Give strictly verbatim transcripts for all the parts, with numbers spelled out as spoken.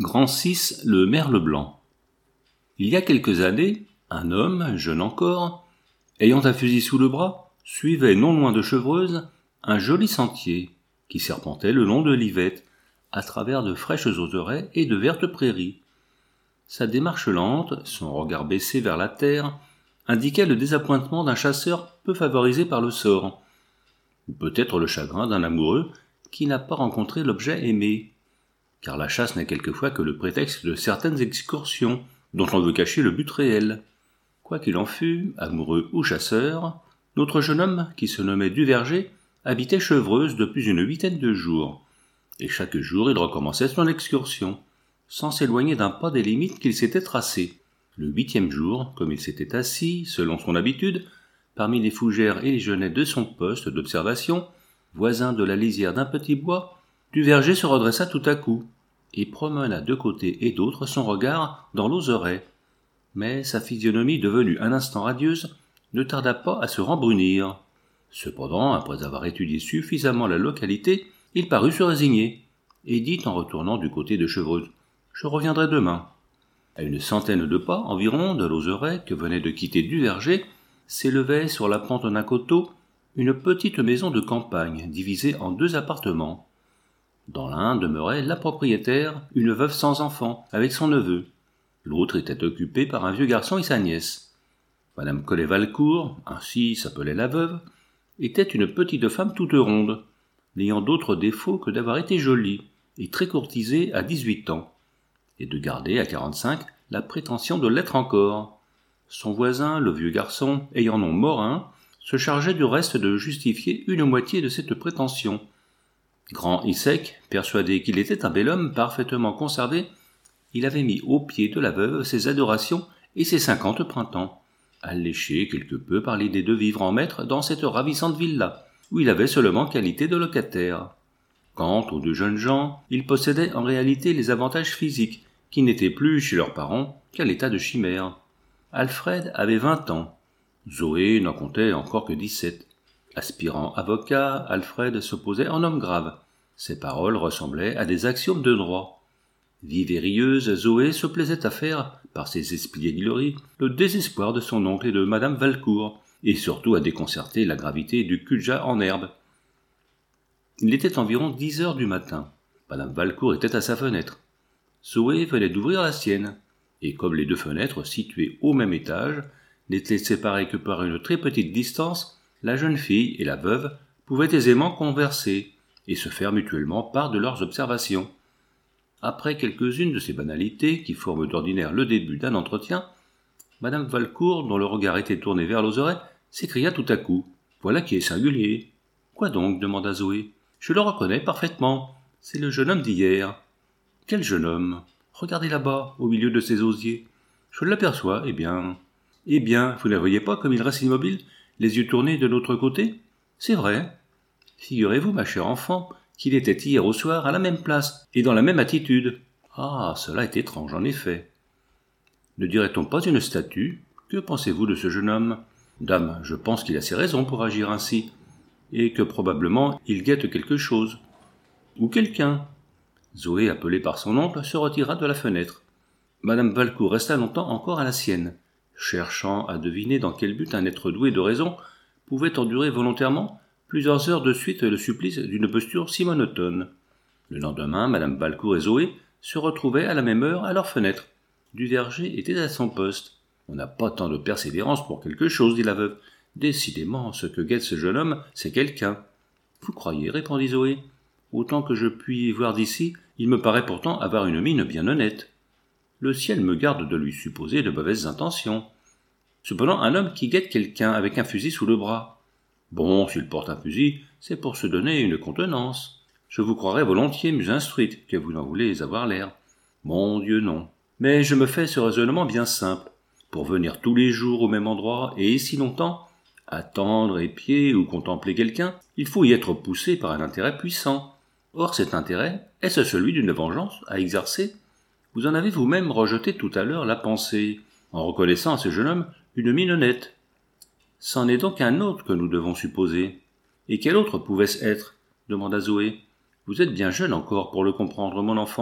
Grand six, le merle blanc. Il y a quelques années, un homme, jeune encore, ayant un fusil sous le bras, suivait non loin de Chevreuse un joli sentier qui serpentait le long de l'Yvette, à travers de fraîches oseraie et de vertes prairies. Sa démarche lente, son regard baissé vers la terre, indiquait le désappointement d'un chasseur peu favorisé par le sort, ou peut-être le chagrin d'un amoureux qui n'a pas rencontré l'objet aimé, car la chasse n'est quelquefois que le prétexte de certaines excursions dont on veut cacher le but réel. Quoi qu'il en fût, amoureux ou chasseur, notre jeune homme, qui se nommait Duverger, habitait Chevreuse depuis une huitaine de jours, et chaque jour il recommençait son excursion, sans s'éloigner d'un pas des limites qu'il s'était tracées. Le huitième jour, comme il s'était assis, selon son habitude, parmi les fougères et les genêts de son poste d'observation, voisin de la lisière d'un petit bois, Duverger se redressa tout à coup, et promena de côté et d'autre son regard dans l'oseraie. Mais sa physionomie, devenue un instant radieuse, ne tarda pas à se rembrunir. Cependant, après avoir étudié suffisamment la localité, il parut se résigner, et dit en retournant du côté de Chevreuse « Je reviendrai demain ». À une centaine de pas environ de l'oseraie que venait de quitter Duverger, s'élevait sur la pente d'un coteau une petite maison de campagne divisée en deux appartements. Dans l'un demeurait la propriétaire, une veuve sans enfant, avec son neveu. L'autre était occupé par un vieux garçon et sa nièce. Madame Collet-Valcourt, ainsi s'appelait la veuve, était une petite femme toute ronde, n'ayant d'autre défaut que d'avoir été jolie et très courtisée à dix-huit ans, et de garder à quarante-cinq la prétention de l'être encore. Son voisin, le vieux garçon, ayant nom Morin, se chargeait du reste de justifier une moitié de cette prétention. Grand et sec, persuadé qu'il était un bel homme parfaitement conservé, il avait mis au pied de la veuve ses adorations et ses cinquante printemps, alléché quelque peu par l'idée de vivre en maître dans cette ravissante villa, où il avait seulement qualité de locataire. Quant aux deux jeunes gens, ils possédaient en réalité les avantages physiques, qui n'étaient plus chez leurs parents qu'à l'état de chimère. Alfred avait vingt ans, Zoé n'en comptait encore que dix-sept. Aspirant avocat, Alfred se posait en homme grave. Ses paroles ressemblaient à des axiomes de droit. Vive et rieuse, Zoé se plaisait à faire, par ses espiègleries, le désespoir de son oncle et de madame Valcourt, et surtout à déconcerter la gravité du cul-de-jatte en herbe. Il était environ dix heures du matin. Madame Valcourt était à sa fenêtre. Zoé venait d'ouvrir la sienne, et comme les deux fenêtres, situées au même étage, n'étaient séparées que par une très petite distance, la jeune fille et la veuve pouvaient aisément converser et se faire mutuellement part de leurs observations. Après quelques-unes de ces banalités qui forment d'ordinaire le début d'un entretien, madame Valcourt, dont le regard était tourné vers l'oseraie, s'écria tout à coup « Voilà qui est singulier !»« Quoi donc ?» demanda Zoé. « Je le reconnais parfaitement. C'est le jeune homme d'hier. »« Quel jeune homme ? Regardez là-bas, au milieu de ces osiers. Je l'aperçois, eh bien. »« Eh bien, vous ne voyez pas comme il reste immobile, les yeux tournés de l'autre côté ? C'est vrai. Figurez-vous, ma chère enfant, qu'il était hier au soir à la même place et dans la même attitude. Ah, cela est étrange, en effet. Ne dirait-on pas une statue ? Que pensez-vous de ce jeune homme ? Dame, je pense qu'il a ses raisons pour agir ainsi, et que probablement il guette quelque chose. Ou quelqu'un. Zoé, appelée par son oncle, se retira de la fenêtre. Madame Valcourt resta longtemps encore à la sienne, cherchant à deviner dans quel but un être doué de raison pouvait endurer volontairement plusieurs heures de suite le supplice d'une posture si monotone. Le lendemain, madame Valcourt et Zoé se retrouvaient à la même heure à leur fenêtre. Duverger était à son poste. On n'a pas tant de persévérance pour quelque chose, dit la veuve. Décidément, ce que guette ce jeune homme, c'est quelqu'un. Vous croyez, répondit Zoé. Autant que je puis voir d'ici, il me paraît pourtant avoir une mine bien honnête. Le ciel me garde de lui supposer de mauvaises intentions. Cependant, un homme qui guette quelqu'un avec un fusil sous le bras. Bon, s'il porte un fusil, c'est pour se donner une contenance. Je vous croirais volontiers mieux instruite que vous n'en voulez avoir l'air. Mon Dieu, non. Mais je me fais ce raisonnement bien simple. Pour venir tous les jours au même endroit et si longtemps, attendre, épier ou contempler quelqu'un, il faut y être poussé par un intérêt puissant. Or cet intérêt, est-ce celui d'une vengeance à exercer ? Vous en avez vous-même rejeté tout à l'heure la pensée, en reconnaissant à ce jeune homme une mine honnête. C'en est donc un autre que nous devons supposer. Et quel autre pouvait-ce être ? Demanda Zoé. Vous êtes bien jeune encore pour le comprendre, mon enfant.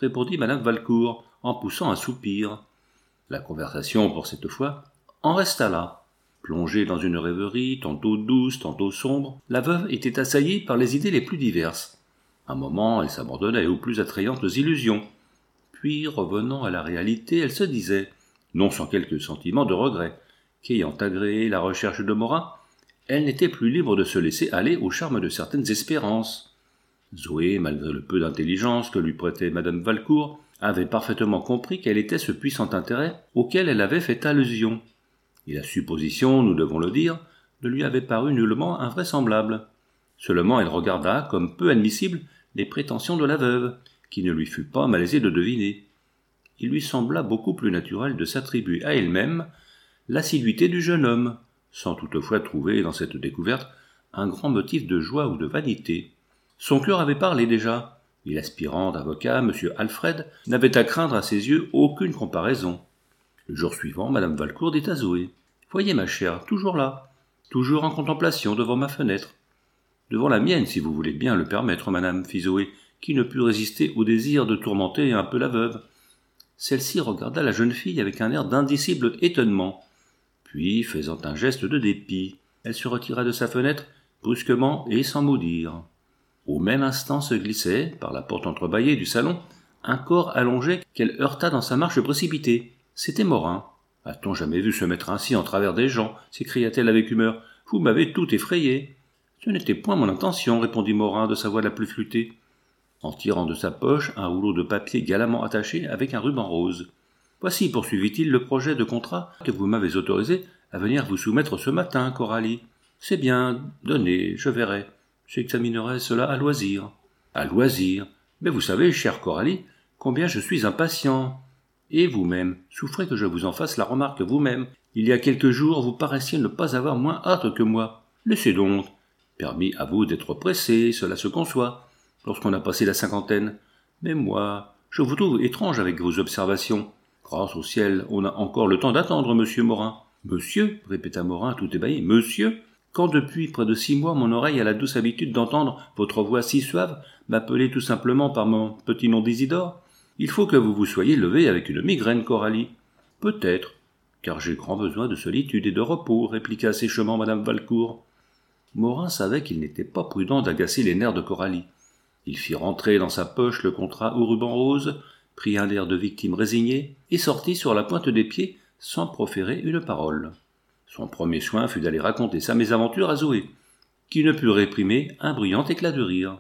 répondit madame Valcourt, en poussant un soupir. La conversation, pour cette fois, en resta là. Plongée dans une rêverie, tantôt douce, tantôt sombre, la veuve était assaillie par les idées les plus diverses. Un moment, elle s'abandonnait aux plus attrayantes illusions. Puis, revenant à la réalité, elle se disait, non sans quelque sentiment de regret, qu'ayant agréé la recherche de Morin, elle n'était plus libre de se laisser aller au charme de certaines espérances. Zoé, malgré le peu d'intelligence que lui prêtait madame Valcourt, avait parfaitement compris quel était ce puissant intérêt auquel elle avait fait allusion. Et la supposition, nous devons le dire, ne lui avait paru nullement invraisemblable. Seulement elle regarda comme peu admissibles les prétentions de la veuve, qui ne lui fut pas malaisée de deviner. Il lui sembla beaucoup plus naturel de s'attribuer à elle-même l'assiduité du jeune homme, sans toutefois trouver dans cette découverte un grand motif de joie ou de vanité. Son cœur avait parlé déjà, et l'aspirant d'avocat, M. Alfred, n'avait à craindre à ses yeux aucune comparaison. Le jour suivant, madame Valcourt dit à Zoé, « Voyez, ma chère, toujours là, toujours en contemplation devant ma fenêtre. »« Devant la mienne, si vous voulez bien le permettre, madame, » fit Zoé, qui ne put résister au désir de tourmenter un peu la veuve. Celle-ci regarda la jeune fille avec un air d'indicible étonnement. Puis, faisant un geste de dépit, elle se retira de sa fenêtre, brusquement et sans mot dire. Au même instant se glissait, par la porte entrebâillée du salon, un corps allongé qu'elle heurta dans sa marche précipitée. C'était Morin. « A-t-on jamais vu se mettre ainsi en travers des gens » s'écria-t-elle avec humeur. « Vous m'avez tout effrayé. »« Ce n'était point mon intention, » répondit Morin de sa voix la plus flûtée, en tirant de sa poche un rouleau de papier galamment attaché avec un ruban rose. « Voici, poursuivit-il, le projet de contrat que vous m'avez autorisé à venir vous soumettre ce matin, Coralie. C'est bien, donnez, je verrai. J'examinerai cela à loisir. »« À loisir. Mais vous savez, chère Coralie, combien je suis impatient. Et vous-même, souffrez que je vous en fasse la remarque vous-même. Il y a quelques jours, vous paraissiez ne pas avoir moins hâte que moi. Laissez donc. Permis à vous d'être pressé, cela se conçoit, lorsqu'on a passé la cinquantaine. Mais moi, je vous trouve étrange avec vos observations. Grâce au ciel, on a encore le temps d'attendre, monsieur Morin. »« Monsieur » répéta Morin tout ébahi. « Monsieur » quand depuis près de six mois mon oreille a la douce habitude d'entendre votre voix si suave m'appeler tout simplement par mon petit nom d'Isidore, il faut que vous vous soyez levé avec une migraine, Coralie. Peut-être, car j'ai grand besoin de solitude et de repos, répliqua sèchement madame Valcourt. Morin savait qu'il n'était pas prudent d'agacer les nerfs de Coralie. Il fit rentrer dans sa poche le contrat au ruban rose, prit un air de victime résignée et sortit sur la pointe des pieds sans proférer une parole. Son premier soin fut d'aller raconter sa mésaventure à Zoé, qui ne put réprimer un bruyant éclat de rire.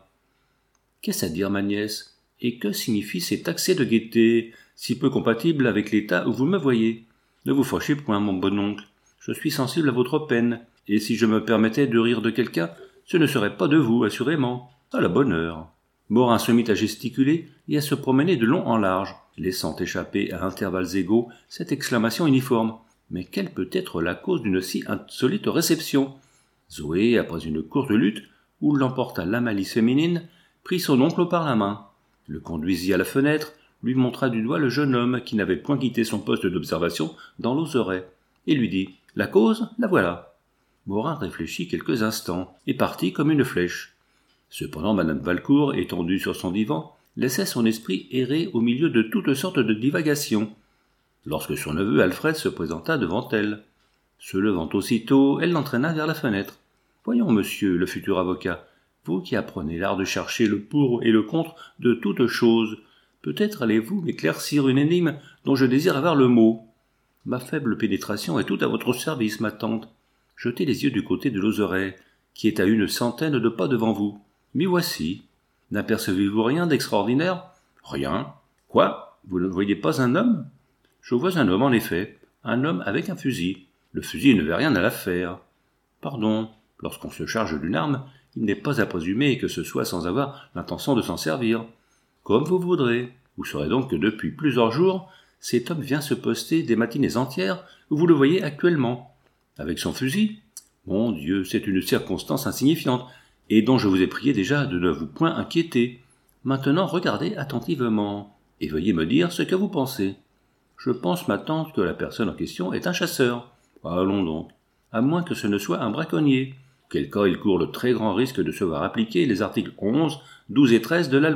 « Qu'est-ce à dire, ma nièce, et que signifient cet accès de gaieté, si peu compatible avec l'état où vous me voyez? Ne vous fâchez point, mon bon oncle, je suis sensible à votre peine, et si je me permettais de rire de quelqu'un, ce ne serait pas de vous, assurément. À la bonne heure. » Morin se mit à gesticuler et à se promener de long en large, laissant échapper à intervalles égaux cette exclamation uniforme. Mais quelle peut être la cause d'une si insolite réception? Zoé, après une courte lutte, où l'emporta la malice féminine, prit son oncle par la main, le conduisit à la fenêtre, lui montra du doigt le jeune homme qui n'avait point quitté son poste d'observation dans l'oseraie, et lui dit « La cause, la voilà ». Morin réfléchit quelques instants, et partit comme une flèche. Cependant madame Valcourt, étendue sur son divan, laissait son esprit errer au milieu de toutes sortes de divagations, lorsque son neveu Alfred se présenta devant elle. Se levant aussitôt, elle l'entraîna vers la fenêtre. « Voyons, monsieur, le futur avocat, vous qui apprenez l'art de chercher le pour et le contre de toutes choses, peut-être allez-vous m'éclaircir une énigme dont je désire avoir le mot. Ma faible pénétration est toute à votre service, ma tante. Jetez les yeux du côté de l'oseraie, qui est à une centaine de pas devant vous. M'y voici. N'apercevez-vous rien d'extraordinaire? Rien. Quoi? Vous ne voyez pas un homme? Je vois un homme, en effet. Un homme avec un fusil. Le fusil ne veut rien à l'affaire. Pardon, lorsqu'on se charge d'une arme, il n'est pas à présumer que ce soit sans avoir l'intention de s'en servir. Comme vous voudrez. Vous saurez donc que depuis plusieurs jours, cet homme vient se poster des matinées entières où vous le voyez actuellement. Avec son fusil? Mon Dieu, c'est une circonstance insignifiante, et dont je vous ai prié déjà de ne vous point inquiéter. Maintenant, regardez attentivement, et veuillez me dire ce que vous pensez. Je pense, ma tante, que la personne en question est un chasseur. Allons donc, à moins que ce ne soit un braconnier, quel cas il court le très grand risque de se voir appliquer les articles onze, douze et treize de la loi,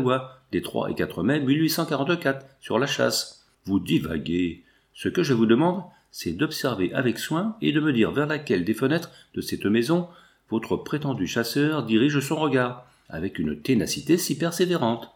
des trois et quatre mai mille huit cent quarante-quatre, sur la chasse. Vous divaguez. Ce que je vous demande, c'est d'observer avec soin et de me dire vers laquelle des fenêtres de cette maison votre prétendu chasseur dirige son regard, avec une ténacité si persévérante.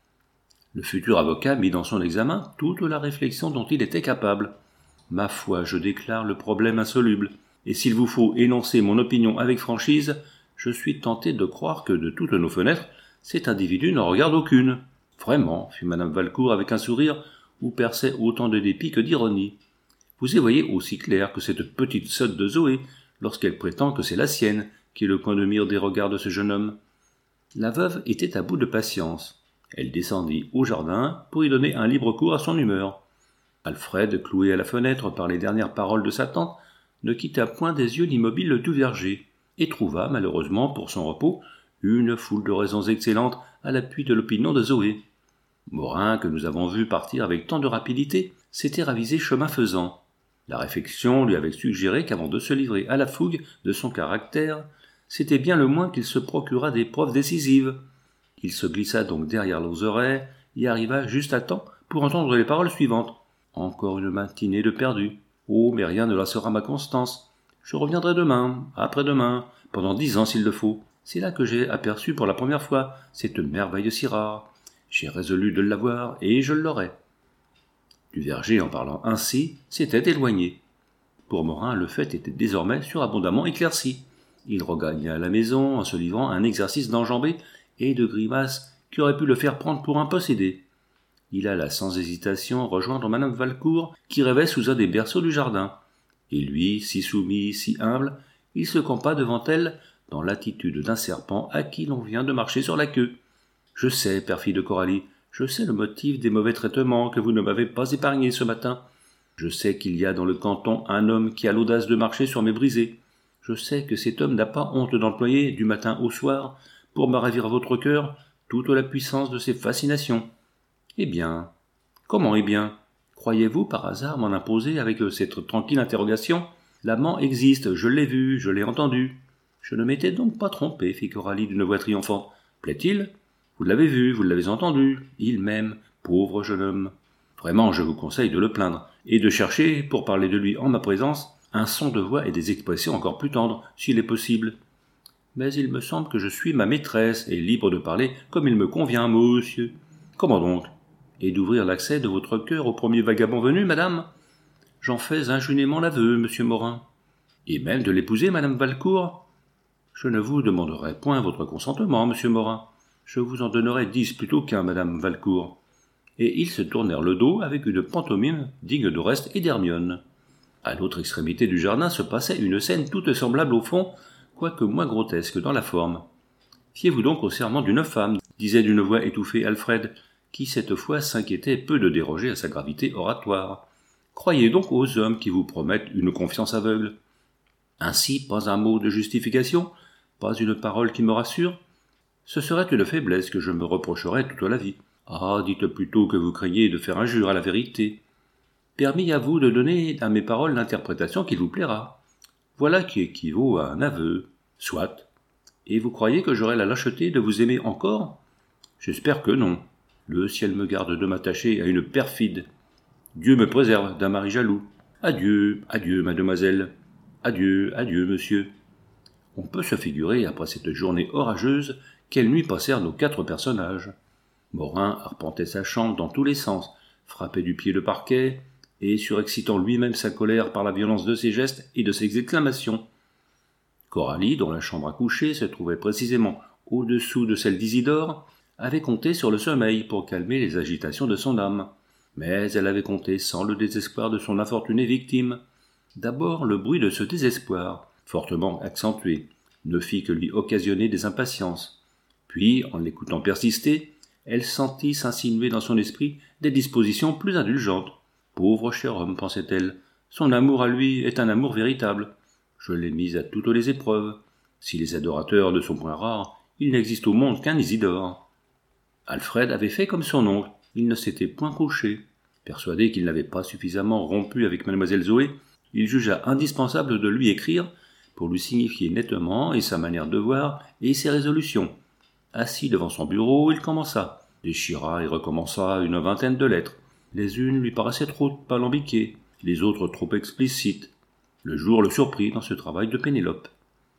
Le futur avocat mit dans son examen toute la réflexion dont il était capable. Ma foi, je déclare le problème insoluble, et s'il vous faut énoncer mon opinion avec franchise, je suis tenté de croire que de toutes nos fenêtres, cet individu n'en regarde aucune. Vraiment, fit madame Valcourt avec un sourire où perçait autant de dépit que d'ironie. Vous y voyez aussi clair que cette petite sotte de Zoé, lorsqu'elle prétend que c'est la sienne, qui est le point de mire des regards de ce jeune homme. La veuve était à bout de patience. Elle descendit au jardin pour y donner un libre cours à son humeur. Alfred, cloué à la fenêtre par les dernières paroles de sa tante, ne quitta point des yeux l'immobile du verger, et trouva, malheureusement pour son repos, une foule de raisons excellentes à l'appui de l'opinion de Zoé. Morin, que nous avons vu partir avec tant de rapidité, s'était ravisé chemin faisant. La réflexion lui avait suggéré qu'avant de se livrer à la fougue de son caractère, c'était bien le moins qu'il se procurât des preuves décisives. Il se glissa donc derrière l'oseraie et arriva juste à temps pour entendre les paroles suivantes. « Encore une matinée de perdu. Oh, mais rien ne lassera ma constance. Je reviendrai demain, après-demain, pendant dix ans s'il le faut. C'est là que j'ai aperçu pour la première fois cette merveille si rare. J'ai résolu de l'avoir, et je l'aurai. » Du verger, en parlant ainsi, s'était éloigné. Pour Morin, le fait était désormais surabondamment éclairci. Il regagna la maison en se livrant à un exercice d'enjambées et de grimaces qui aurait pu le faire prendre pour un possédé. Il alla sans hésitation rejoindre madame Valcourt, qui rêvait sous un des berceaux du jardin. Et lui, si soumis, si humble, il se campa devant elle dans l'attitude d'un serpent à qui l'on vient de marcher sur la queue. « Je sais, perfide Coralie, je sais le motif des mauvais traitements que vous ne m'avez pas épargnés ce matin. Je sais qu'il y a dans le canton un homme qui a l'audace de marcher sur mes brisées. Je sais que cet homme n'a pas honte d'employer, du matin au soir, pour me ravir votre cœur, toute la puissance de ses fascinations. Eh bien, comment eh bien? Croyez-vous par hasard m'en imposer avec cette tranquille interrogation? L'amant existe, je l'ai vu, je l'ai entendu. Je ne m'étais donc pas trompé, fit Coralie d'une voix triomphante. Plaît-il? Vous l'avez vu, vous l'avez entendu. Il m'aime, pauvre jeune homme. Vraiment, je vous conseille de le plaindre, et de chercher, pour parler de lui en ma présence, un son de voix et des expressions encore plus tendres, s'il est possible. Mais il me semble que je suis ma maîtresse, et libre de parler comme il me convient, monsieur. Comment donc? Et d'ouvrir l'accès de votre cœur au premier vagabond venu, madame? J'en fais injustement l'aveu, monsieur Morin. Et même de l'épouser, madame Valcourt? Je ne vous demanderai point votre consentement, monsieur Morin. Je vous en donnerai dix plutôt qu'un, madame Valcourt. Et ils se tournèrent le dos avec une pantomime digne d'Oreste et d'Hermione. À l'autre extrémité du jardin se passait une scène toute semblable au fond, quoique moins grotesque dans la forme. Fiez-vous donc au serment d'une femme, disait d'une voix étouffée Alfred, qui cette fois s'inquiétait peu de déroger à sa gravité oratoire. Croyez donc aux hommes qui vous promettent une confiance aveugle. Ainsi, pas un mot de justification, pas une parole qui me rassure. Ce serait une faiblesse que je me reprocherais toute la vie. Ah, dites plutôt que vous craignez de faire injure à la vérité. Permis à vous de donner à mes paroles l'interprétation qui vous plaira. Voilà qui équivaut à un aveu. Soit. Et vous croyez que j'aurai la lâcheté de vous aimer encore? J'espère que non. Le ciel me garde de m'attacher à une perfide. Dieu me préserve d'un mari jaloux. Adieu, adieu, mademoiselle. Adieu, adieu, monsieur. On peut se figurer, après cette journée orageuse, quelle nuit passèrent nos quatre personnages. Morin arpentait sa chambre dans tous les sens, frappait du pied le parquet, et surexcitant lui-même sa colère par la violence de ses gestes et de ses exclamations. Coralie, dont la chambre à coucher se trouvait précisément au-dessous de celle d'Isidore, avait compté sur le sommeil pour calmer les agitations de son âme. Mais elle avait compté sans le désespoir de son infortunée victime. D'abord, le bruit de ce désespoir, fortement accentué, ne fit que lui occasionner des impatiences. Puis, en l'écoutant persister, elle sentit s'insinuer dans son esprit des dispositions plus indulgentes. Pauvre cher homme, pensait-elle, son amour à lui est un amour véritable. Je l'ai mis à toutes les épreuves. Si les adorateurs ne sont point rares, il n'existe au monde qu'un Isidore. Alfred avait fait comme son oncle, il ne s'était point couché. Persuadé qu'il n'avait pas suffisamment rompu avec mademoiselle Zoé, il jugea indispensable de lui écrire pour lui signifier nettement et sa manière de voir et ses résolutions. Assis devant son bureau, il commença. « déchira et recommença une vingtaine de lettres. Les unes lui paraissaient trop alambiquées, les autres trop explicites. Le jour le surprit dans ce travail de Pénélope.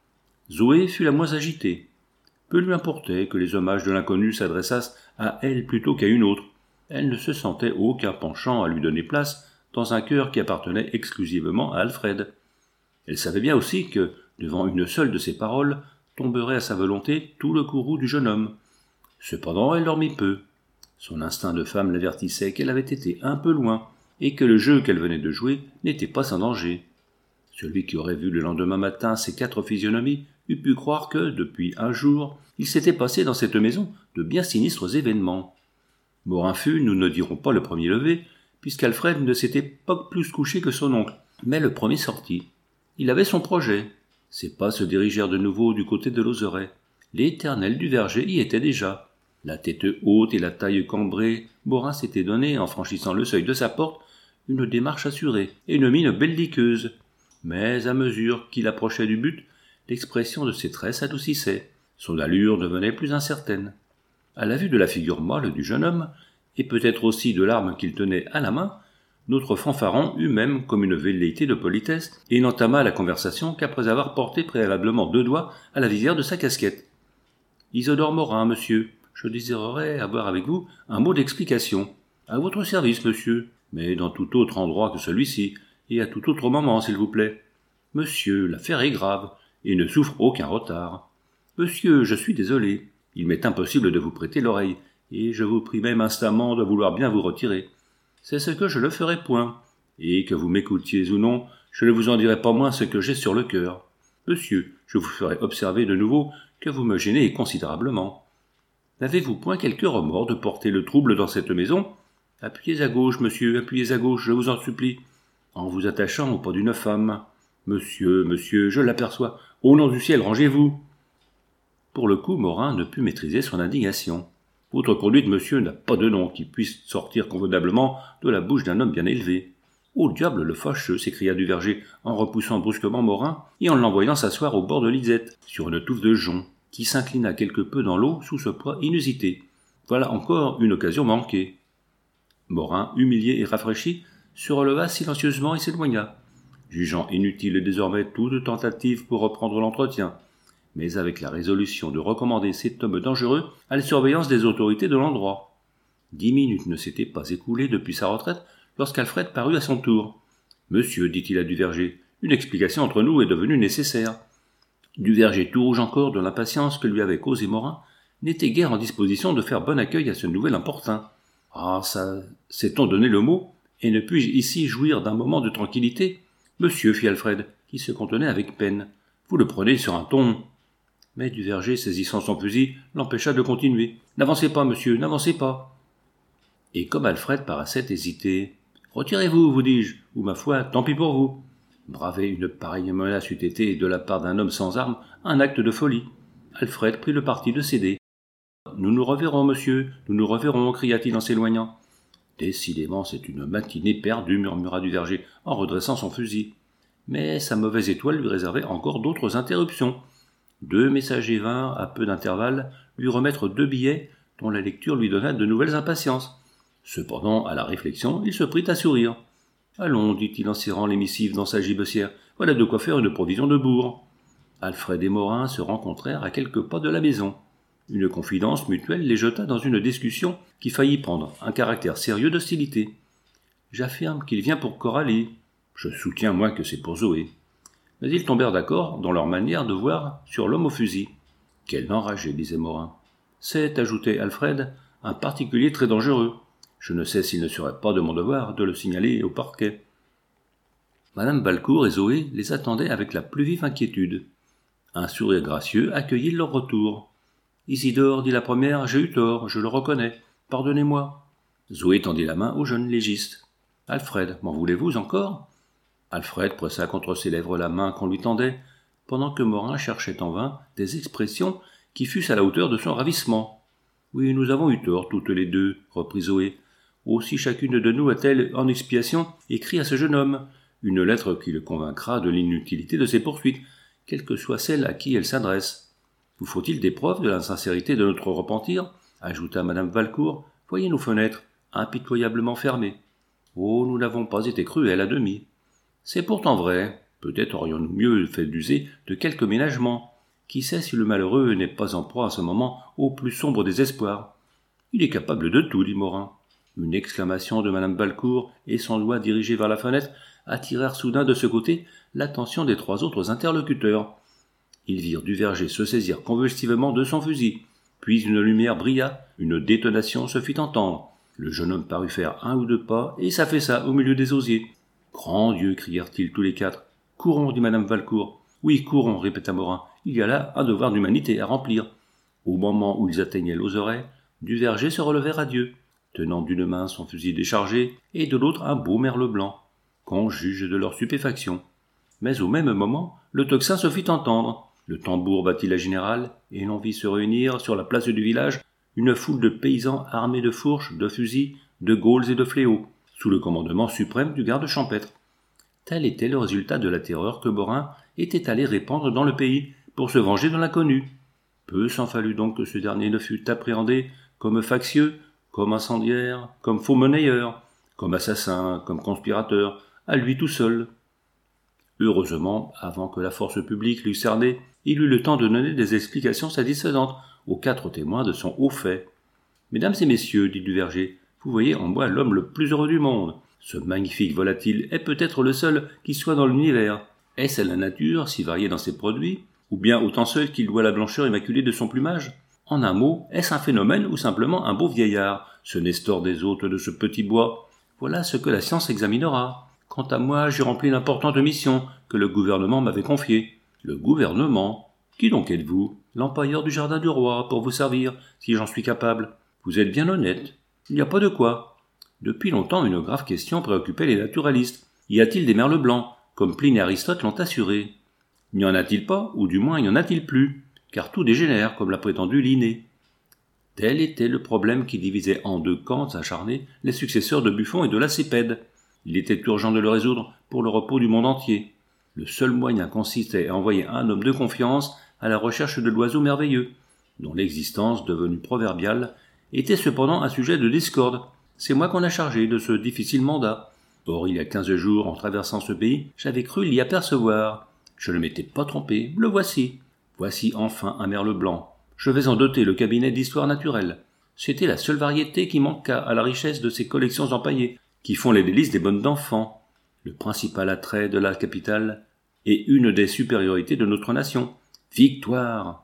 Zoé fut la moins agitée. Peu lui importait que les hommages de l'inconnu s'adressassent à elle plutôt qu'à une autre. Elle ne se sentait aucun penchant à lui donner place dans un cœur qui appartenait exclusivement à Alfred. Elle savait bien aussi que, devant une seule de ses paroles, tomberait à sa volonté tout le courroux du jeune homme. Cependant, elle dormit peu. Son instinct de femme l'avertissait qu'elle avait été un peu loin, et que le jeu qu'elle venait de jouer n'était pas sans danger. Celui qui aurait vu le lendemain matin ces quatre physionomies eût pu croire que, depuis un jour, il s'était passé dans cette maison de bien sinistres événements. Morin fut, nous ne dirons pas le premier levé, puisqu'Alfred ne s'était pas plus couché que son oncle, mais le premier sorti. Il avait son projet. Ses pas se dirigèrent de nouveau du côté de l'Ozeraie. L'éternel du verger y était déjà. La tête haute et la taille cambrée, Morin s'était donné, en franchissant le seuil de sa porte, une démarche assurée et une mine belliqueuse. Mais à mesure qu'il approchait du but, l'expression de ses traits s'adoucissait. Son allure devenait plus incertaine. À la vue de la figure molle du jeune homme, et peut-être aussi de l'arme qu'il tenait à la main, notre fanfaron eut même comme une velléité de politesse, et n'entama la conversation qu'après avoir porté préalablement deux doigts à la visière de sa casquette. « Isidore Morin, monsieur, je désirerais avoir avec vous un mot d'explication. À votre service, monsieur, mais dans tout autre endroit que celui-ci, et à tout autre moment, s'il vous plaît. Monsieur, l'affaire est grave, et ne souffre aucun retard. Monsieur, je suis désolé, il m'est impossible de vous prêter l'oreille, et je vous prie même instamment de vouloir bien vous retirer. C'est ce que je ne ferai point, et que vous m'écoutiez ou non, je ne vous en dirai pas moins ce que j'ai sur le cœur. Monsieur, je vous ferai observer de nouveau que vous me gênez considérablement. N'avez-vous point quelque remords de porter le trouble dans cette maison? Appuyez à gauche, monsieur, appuyez à gauche, je vous en supplie, en vous attachant au pas d'une femme. Monsieur, monsieur, je l'aperçois. Au nom du ciel, rangez-vous. Pour le coup, Morin ne put maîtriser son indignation. Votre conduite, monsieur, n'a pas de nom qui puisse sortir convenablement de la bouche d'un homme bien élevé. Au diable le fâcheux, s'écria Duverger, en repoussant brusquement Morin et en l'envoyant s'asseoir au bord de l'Isette, sur une touffe de jonc, qui s'inclina quelque peu dans l'eau sous ce poids inusité. Voilà encore une occasion manquée. Morin, humilié et rafraîchi, se releva silencieusement et s'éloigna, jugeant inutile désormais toute tentative pour reprendre l'entretien, mais avec la résolution de recommander cet homme dangereux à la surveillance des autorités de l'endroit. Dix minutes ne s'étaient pas écoulées depuis sa retraite lorsqu'Alfred parut à son tour. « Monsieur, dit-il à Duverger, une explication entre nous est devenue nécessaire. » Duverger, tout rouge encore de l'impatience que lui avait causé Morin, n'était guère en disposition de faire bon accueil à ce nouvel importun. « Ah, ça, sait-on donner le mot, et ne puis-je ici jouir d'un moment de tranquillité ? Monsieur, fit Alfred, qui se contenait avec peine, vous le prenez sur un ton. » Mais Duverger, saisissant son fusil, l'empêcha de continuer. « N'avancez pas, monsieur, n'avancez pas. » Et comme Alfred paraissait hésiter, « Retirez-vous, vous dis-je, ou ma foi, tant pis pour vous. » Braver une pareille menace eût été, de la part d'un homme sans armes, un acte de folie. Alfred prit le parti de céder. « Nous nous reverrons, monsieur, nous nous reverrons, cria-t-il en s'éloignant. « Décidément, c'est une matinée perdue, murmura Duverger, en redressant son fusil. Mais sa mauvaise étoile lui réservait encore d'autres interruptions. Deux messagers vinrent, à peu d'intervalle, lui remettre deux billets dont la lecture lui donna de nouvelles impatiences. Cependant, à la réflexion, il se prit à sourire. « Allons, dit-il en serrant les missives dans sa gibecière, voilà de quoi faire une provision de bourre. » Alfred et Morin se rencontrèrent à quelques pas de la maison. Une confidence mutuelle les jeta dans une discussion qui faillit prendre un caractère sérieux d'hostilité. « J'affirme qu'il vient pour Coralie. Je soutiens, moi, que c'est pour Zoé. » Mais ils tombèrent d'accord dans leur manière de voir sur l'homme au fusil. « Quel enragé, disait Morin. C'est, ajoutait Alfred, un particulier très dangereux. Je ne sais s'il ne serait pas de mon devoir de le signaler au parquet. » Madame Balcourt et Zoé les attendaient avec la plus vive inquiétude. Un sourire gracieux accueillit leur retour. « Isidore, dit la première, j'ai eu tort, je le reconnais. Pardonnez-moi. » Zoé tendit la main au jeune légiste. « Alfred, m'en voulez-vous encore ?» Alfred pressa contre ses lèvres la main qu'on lui tendait, pendant que Morin cherchait en vain des expressions qui fussent à la hauteur de son ravissement. « Oui, nous avons eu tort, toutes les deux, » reprit Zoé. « Aussi chacune de nous a-t-elle, en expiation, écrit à ce jeune homme une lettre qui le convaincra de l'inutilité de ses poursuites, quelle que soit celle à qui elle s'adresse. Vous faut-il des preuves de l'insincérité de notre repentir, ajouta madame Valcourt, voyez nos fenêtres, impitoyablement fermées. Oh, nous n'avons pas été cruels à demi. C'est pourtant vrai, peut-être aurions-nous mieux fait d'user de quelques ménagements. Qui sait si le malheureux n'est pas en proie à ce moment au plus sombre désespoir. Il est capable de tout, dit Morin. Une exclamation de madame Valcourt et son doigt dirigé vers la fenêtre attirèrent soudain de ce côté l'attention des trois autres interlocuteurs. Ils virent Duverger se saisir convulsivement de son fusil. Puis une lumière brilla, une détonation se fit entendre. Le jeune homme parut faire un ou deux pas et s'affaissa au milieu des osiers. « Grand Dieu !» crièrent-ils tous les quatre. « Courons !» dit madame Valcourt. « Oui, courons !» répéta Morin. « Il y a là un devoir d'humanité à remplir. » Au moment où ils atteignaient l'oseraie, Duverger se relevait radieux, tenant d'une main son fusil déchargé et de l'autre un beau merle blanc. Qu'on juge de leur stupéfaction. Mais au même moment, le tocsin se fit entendre. Le tambour battit la générale, et l'on vit se réunir sur la place du village une foule de paysans armés de fourches, de fusils, de gaules et de fléaux, sous le commandement suprême du garde champêtre. Tel était le résultat de la terreur que Morin était allé répandre dans le pays pour se venger de l'inconnu. Peu s'en fallut donc que ce dernier ne fût appréhendé comme factieux, comme incendiaire, comme faux monnayeur, comme assassin, comme conspirateur, à lui tout seul. Heureusement, avant que la force publique l'eût cerné, il eut le temps de donner des explications satisfaisantes aux quatre témoins de son haut fait. « Mesdames et messieurs, dit Duverger, vous voyez en moi l'homme le plus heureux du monde. Ce magnifique volatile est peut-être le seul qui soit dans l'univers. Est-ce à la nature, si variée dans ses produits, ou bien autant seul qu'il doit la blancheur immaculée de son plumage? En un mot, est-ce un phénomène ou simplement un beau vieillard, ce Nestor des hôtes de ce petit bois? Voilà ce que la science examinera. Quant à moi, j'ai rempli l'importante mission que le gouvernement m'avait confiée. Le gouvernement? Qui donc êtes-vous? L'empailleur du jardin du roi, pour vous servir, si j'en suis capable. Vous êtes bien honnête. Il n'y a pas de quoi. Depuis longtemps, une grave question préoccupait les naturalistes. Y a-t-il des merles blancs, comme Pline et Aristote l'ont assuré? N'y en a-t-il pas, ou du moins y en a-t-il plus, car tout dégénère, comme l'a prétendu Linné. Tel était le problème qui divisait en deux camps acharnés les successeurs de Buffon et de Lacépède. Il était urgent de le résoudre pour le repos du monde entier. Le seul moyen consistait à envoyer un homme de confiance à la recherche de l'oiseau merveilleux, dont l'existence, devenue proverbiale, était cependant un sujet de discorde. C'est moi qu'on a chargé de ce difficile mandat. Or, il y a quinze jours, en traversant ce pays, j'avais cru l'y apercevoir. Je ne m'étais pas trompé, le voici. Voici enfin un merle blanc. Je vais en doter le cabinet d'histoire naturelle. C'était la seule variété qui manqua à la richesse de ces collections empaillées, qui font les délices des bonnes d'enfants. Le principal attrait de la capitale est une des supériorités de notre nation. Victoire!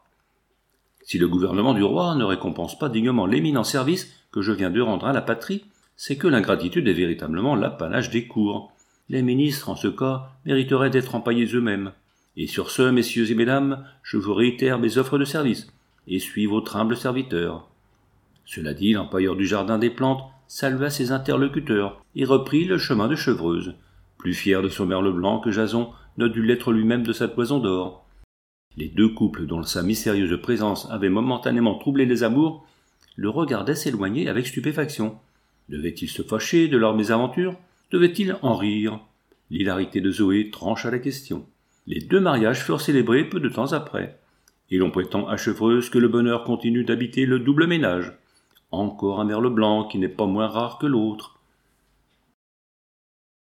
Si le gouvernement du roi ne récompense pas dignement l'éminent service que je viens de rendre à la patrie, c'est que l'ingratitude est véritablement l'apanage des cours. Les ministres, en ce cas, mériteraient d'être empaillés eux-mêmes. Et sur ce, messieurs et mesdames, je vous réitère mes offres de service, et suis votre humble serviteur. Cela dit, l'empailleur du jardin des plantes salua ses interlocuteurs et reprit le chemin de Chevreuse, plus fier de son merle blanc que Jason ne dut l'être lui-même de sa toison d'or. Les deux couples dont sa mystérieuse présence avait momentanément troublé les amours le regardaient s'éloigner avec stupéfaction. Devaient-ils se fâcher de leur mésaventure? Devaient-ils en rire? L'hilarité de Zoé trancha la question. Les deux mariages furent célébrés peu de temps après, et l'on prétend à Chevreuse que le bonheur continue d'habiter le double ménage. Encore un merle blanc qui n'est pas moins rare que l'autre.